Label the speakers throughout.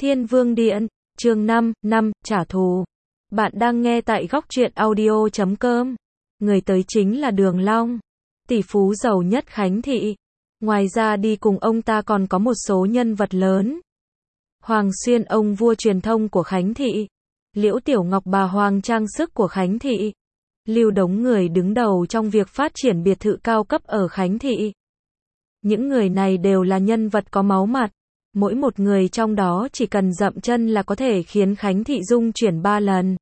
Speaker 1: Thiên Vương Điện, chương 5, trả thù. Bạn đang nghe tại góc truyện audio.com. Người tới chính là Đường Long, tỷ phú giàu nhất Khánh Thị. Ngoài ra đi cùng ông ta còn có một số nhân vật lớn. Hoàng Xuyên, ông vua truyền thông của Khánh Thị. Liễu Tiểu Ngọc, bà hoàng trang sức của Khánh Thị. Lưu Đống, người đứng đầu trong việc phát triển biệt thự cao cấp ở Khánh Thị. Những người này đều là nhân vật có máu mặt. Mỗi một người trong đó chỉ cần dậm chân là có thể khiến Khánh Thị rung chuyển 3 lần.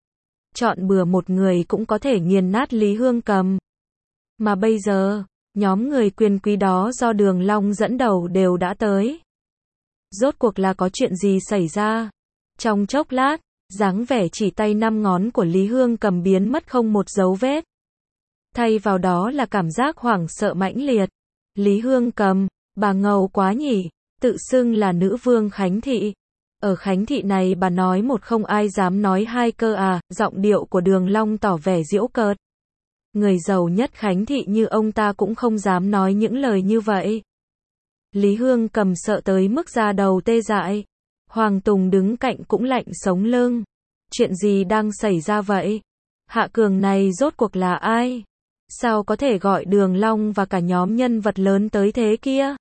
Speaker 1: Chọn bừa một người cũng có thể nghiền nát Lý Hương Cầm. Mà bây giờ, nhóm người quyền quý đó do Đường Long dẫn đầu đều đã tới. Rốt cuộc là có chuyện gì xảy ra? Trong chốc lát, dáng vẻ chỉ tay 5 ngón của Lý Hương Cầm biến mất không một dấu vết. Thay vào đó là cảm giác hoảng sợ mãnh liệt. Lý Hương Cầm, bà ngầu quá nhỉ, tự xưng là nữ vương Khánh Thị. Ở Khánh Thị này bà nói một không ai dám nói hai cơ à, giọng điệu của Đường Long tỏ vẻ giễu cợt. Người giàu nhất Khánh Thị như ông ta cũng không dám nói những lời như vậy. Lý Hương Cầm sợ tới mức da đầu tê dại. Hoàng Tùng đứng cạnh cũng lạnh sống lưng. Chuyện gì đang xảy ra vậy? Hạ Cường này rốt cuộc là ai? Sao có thể gọi Đường Long và cả nhóm nhân vật lớn tới thế kia?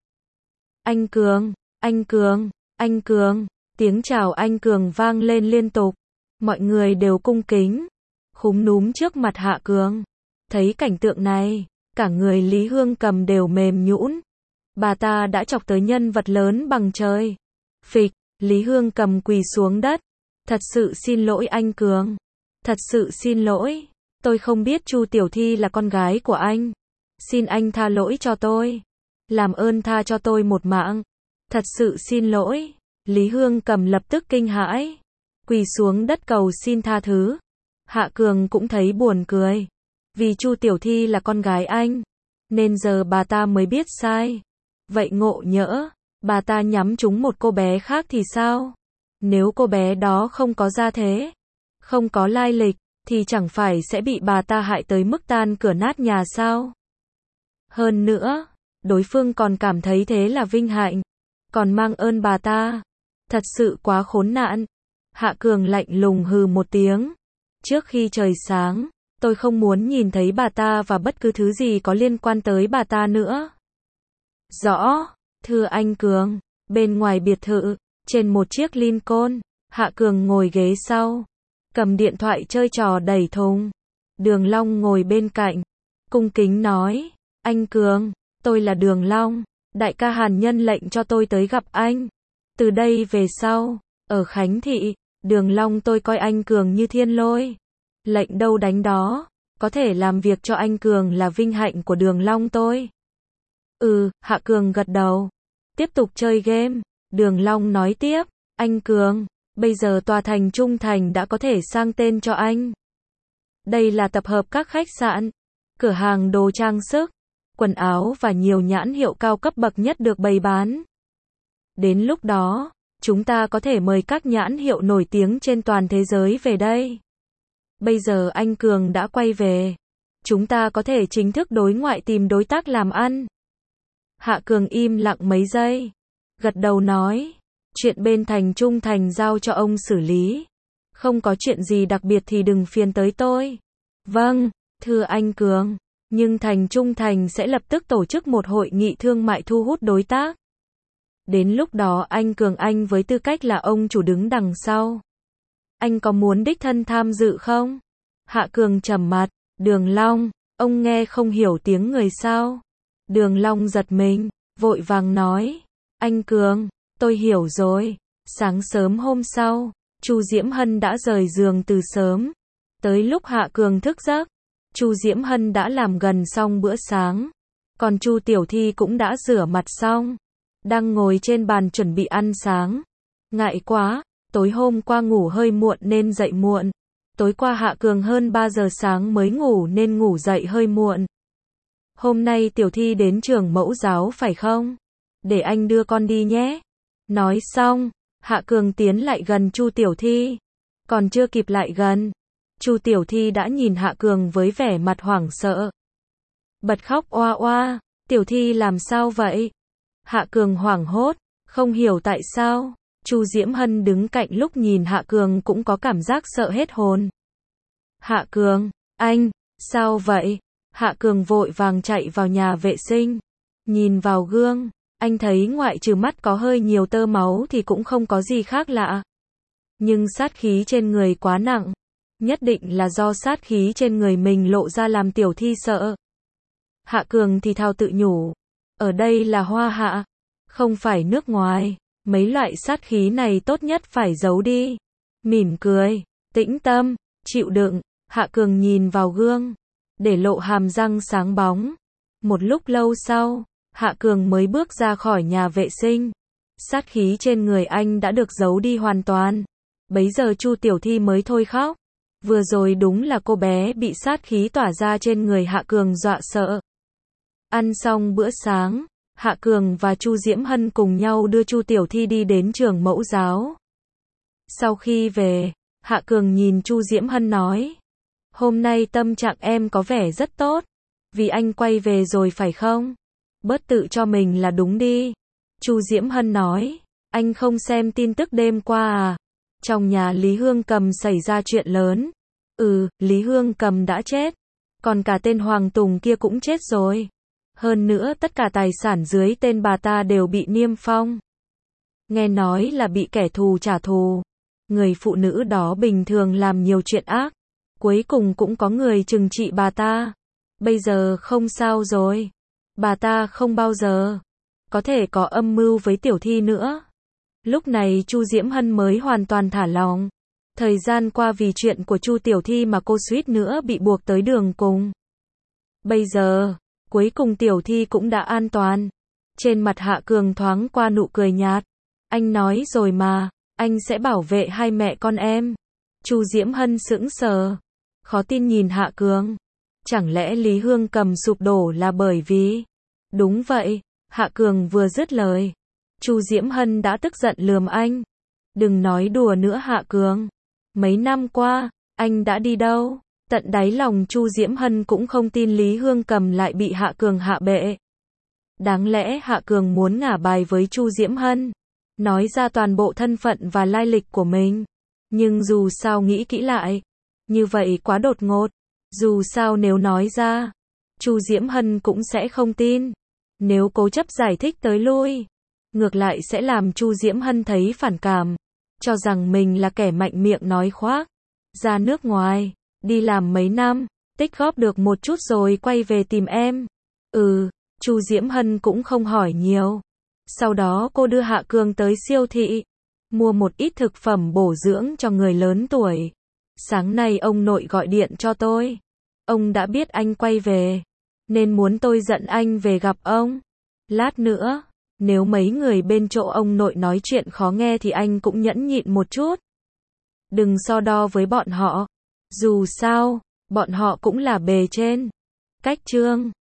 Speaker 1: Anh Cường, anh Cường, anh Cường. Tiếng chào anh Cường vang lên liên tục. Mọi người đều cung kính, khúm núm trước mặt Hạ Cường. Thấy cảnh tượng này, cả người Lý Hương Cầm đều mềm nhũn. Bà ta đã chọc tới nhân vật lớn bằng trời. Phịch, Lý Hương Cầm quỳ xuống đất. Thật sự xin lỗi anh Cường. Thật sự xin lỗi. Tôi không biết Chu Tiểu Thi là con gái của anh. Xin anh tha lỗi cho tôi. Làm ơn tha cho tôi một mạng. Thật sự xin lỗi. Lý Hương Cầm lập tức kinh hãi, quỳ xuống đất cầu xin tha thứ. Hạ Cường cũng thấy buồn cười. Vì Chu Tiểu Thi là con gái anh, nên giờ bà ta mới biết sai. Vậy ngộ nhỡ, bà ta nhắm trúng một cô bé khác thì sao? Nếu cô bé đó không có gia thế, không có lai lịch, thì chẳng phải sẽ bị bà ta hại tới mức tan cửa nát nhà sao? Hơn nữa, đối phương còn cảm thấy thế là vinh hạnh, còn mang ơn bà ta. Thật sự quá khốn nạn. Hạ Cường lạnh lùng hừ một tiếng. Trước khi trời sáng, tôi không muốn nhìn thấy bà ta và bất cứ thứ gì có liên quan tới bà ta nữa. Rõ, thưa anh Cường. Bên ngoài biệt thự, trên một chiếc Lincoln, Hạ Cường ngồi ghế sau, cầm điện thoại chơi trò đẩy thùng. Đường Long ngồi bên cạnh, cung kính nói, anh Cường, tôi là Đường Long, đại ca Hàn Nhân lệnh cho tôi tới gặp anh. Từ đây về sau, ở Khánh Thị, Đường Long tôi coi anh Cường như thiên lôi. Lệnh đâu đánh đó, có thể làm việc cho anh Cường là vinh hạnh của Đường Long tôi. Hạ Cường gật đầu. Tiếp tục chơi game, Đường Long nói tiếp, anh Cường, bây giờ tòa thành Trung Thành đã có thể sang tên cho anh. Đây là tập hợp các khách sạn, cửa hàng đồ trang sức, quần áo và nhiều nhãn hiệu cao cấp bậc nhất được bày bán. Đến lúc đó, chúng ta có thể mời các nhãn hiệu nổi tiếng trên toàn thế giới về đây. Bây giờ anh Cường đã quay về. Chúng ta có thể chính thức đối ngoại tìm đối tác làm ăn. Hạ Cường im lặng mấy giây. Gật đầu nói. Chuyện bên thành Trung Thành giao cho ông xử lý. Không có chuyện gì đặc biệt thì đừng phiền tới tôi. Vâng, thưa anh Cường. Nhưng thành Trung Thành sẽ lập tức tổ chức một hội nghị thương mại thu hút đối tác. Đến lúc đó anh Cường, anh với tư cách là ông chủ đứng đằng sau, anh có muốn đích thân tham dự không? Hạ Cường trầm mặt. Đường Long, ông nghe không hiểu tiếng người sao? Đường Long giật mình, vội vàng nói, anh Cường, tôi hiểu rồi. Sáng sớm hôm sau, Chu Diễm Hân đã rời giường từ sớm. Tới lúc Hạ Cường thức giấc, Chu Diễm Hân đã làm gần xong bữa sáng, còn Chu Tiểu Thi cũng đã rửa mặt xong, đang ngồi trên bàn chuẩn bị ăn sáng. Ngại quá, tối hôm qua ngủ hơi muộn nên dậy muộn. Tối qua Hạ Cường hơn 3 giờ sáng mới ngủ nên ngủ dậy hơi muộn. Hôm nay Tiểu Thi đến trường mẫu giáo phải không? Để anh đưa con đi nhé. Nói xong, Hạ Cường tiến lại gần Chu Tiểu Thi. Còn chưa kịp lại gần, Chu Tiểu Thi đã nhìn Hạ Cường với vẻ mặt hoảng sợ. Bật khóc oa oa. Tiểu Thi làm sao vậy? Hạ Cường hoảng hốt, không hiểu tại sao Chu Diễm Hân đứng cạnh lúc nhìn Hạ Cường cũng có cảm giác sợ hết hồn. Hạ Cường, anh, sao vậy? Hạ Cường vội vàng chạy vào nhà vệ sinh. Nhìn vào gương, anh thấy ngoại trừ mắt có hơi nhiều tơ máu thì cũng không có gì khác lạ. Nhưng sát khí trên người quá nặng. Nhất định là do sát khí trên người mình lộ ra làm Tiểu Thi sợ. Hạ Cường thì thào tự nhủ. Ở đây là Hoa Hạ, không phải nước ngoài. Mấy loại sát khí này tốt nhất phải giấu đi. Mỉm cười, tĩnh tâm, chịu đựng. Hạ Cường nhìn vào gương, để lộ hàm răng sáng bóng. Một lúc lâu sau, Hạ Cường mới bước ra khỏi nhà vệ sinh. Sát khí trên người anh đã được giấu đi hoàn toàn. Bấy giờ Chu Tiểu Thi mới thôi khóc. Vừa rồi đúng là cô bé bị sát khí tỏa ra trên người Hạ Cường dọa sợ. Ăn xong bữa sáng, Hạ Cường và Chu Diễm Hân cùng nhau đưa Chu Tiểu Thi đi đến trường mẫu giáo. Sau khi về, Hạ Cường nhìn Chu Diễm Hân nói. Hôm nay tâm trạng em có vẻ rất tốt. Vì anh quay về rồi phải không? Bớt tự cho mình là đúng đi. Chu Diễm Hân nói. Anh không xem tin tức đêm qua à? Trong nhà Lý Hương Cầm xảy ra chuyện lớn. Lý Hương Cầm đã chết. Còn cả tên Hoàng Tùng kia cũng chết rồi. Hơn nữa tất cả tài sản dưới tên bà ta đều bị niêm phong. Nghe nói là bị kẻ thù trả thù. Người phụ nữ đó bình thường làm nhiều chuyện ác. Cuối cùng cũng có người trừng trị bà ta. Bây giờ không sao rồi. Bà ta không bao giờ có thể có âm mưu với Tiểu Thi nữa. Lúc này Chu Diễm Hân mới hoàn toàn thả lòng. Thời gian qua vì chuyện của Chu Tiểu Thi mà cô suýt nữa bị buộc tới đường cùng. Bây giờ, cuối cùng Tiểu Thi cũng đã an toàn. Trên mặt Hạ Cường thoáng qua nụ cười nhạt. Anh nói rồi mà, anh sẽ bảo vệ hai mẹ con em. Chu Diễm Hân sững sờ, khó tin nhìn Hạ Cường. Chẳng lẽ Lý Hương Cầm sụp đổ là bởi vì... Đúng vậy, Hạ Cường vừa dứt lời. Chu Diễm Hân đã tức giận lườm anh. Đừng nói đùa nữa Hạ Cường. Mấy năm qua, anh đã đi đâu? Tận đáy lòng Chu Diễm Hân cũng không tin Lý Hương Cầm lại bị Hạ Cường hạ bệ. Đáng lẽ Hạ Cường muốn ngả bài với Chu Diễm Hân, nói ra toàn bộ thân phận và lai lịch của mình. Nhưng dù sao nghĩ kỹ lại, như vậy quá đột ngột. Dù sao nếu nói ra, Chu Diễm Hân cũng sẽ không tin. Nếu cố chấp giải thích tới lui, ngược lại sẽ làm Chu Diễm Hân thấy phản cảm, cho rằng mình là kẻ mạnh miệng nói khoác. Ra nước ngoài, đi làm mấy năm, tích góp được một chút rồi quay về tìm em. Chu Diễm Hân cũng không hỏi nhiều. Sau đó cô đưa Hạ Cường tới siêu thị, mua một ít thực phẩm bổ dưỡng cho người lớn tuổi. Sáng nay ông nội gọi điện cho tôi. Ông đã biết anh quay về, nên muốn tôi dẫn anh về gặp ông. Lát nữa, nếu mấy người bên chỗ ông nội nói chuyện khó nghe thì anh cũng nhẫn nhịn một chút. Đừng so đo với bọn họ. Dù sao, bọn họ cũng là bề trên. Cách chương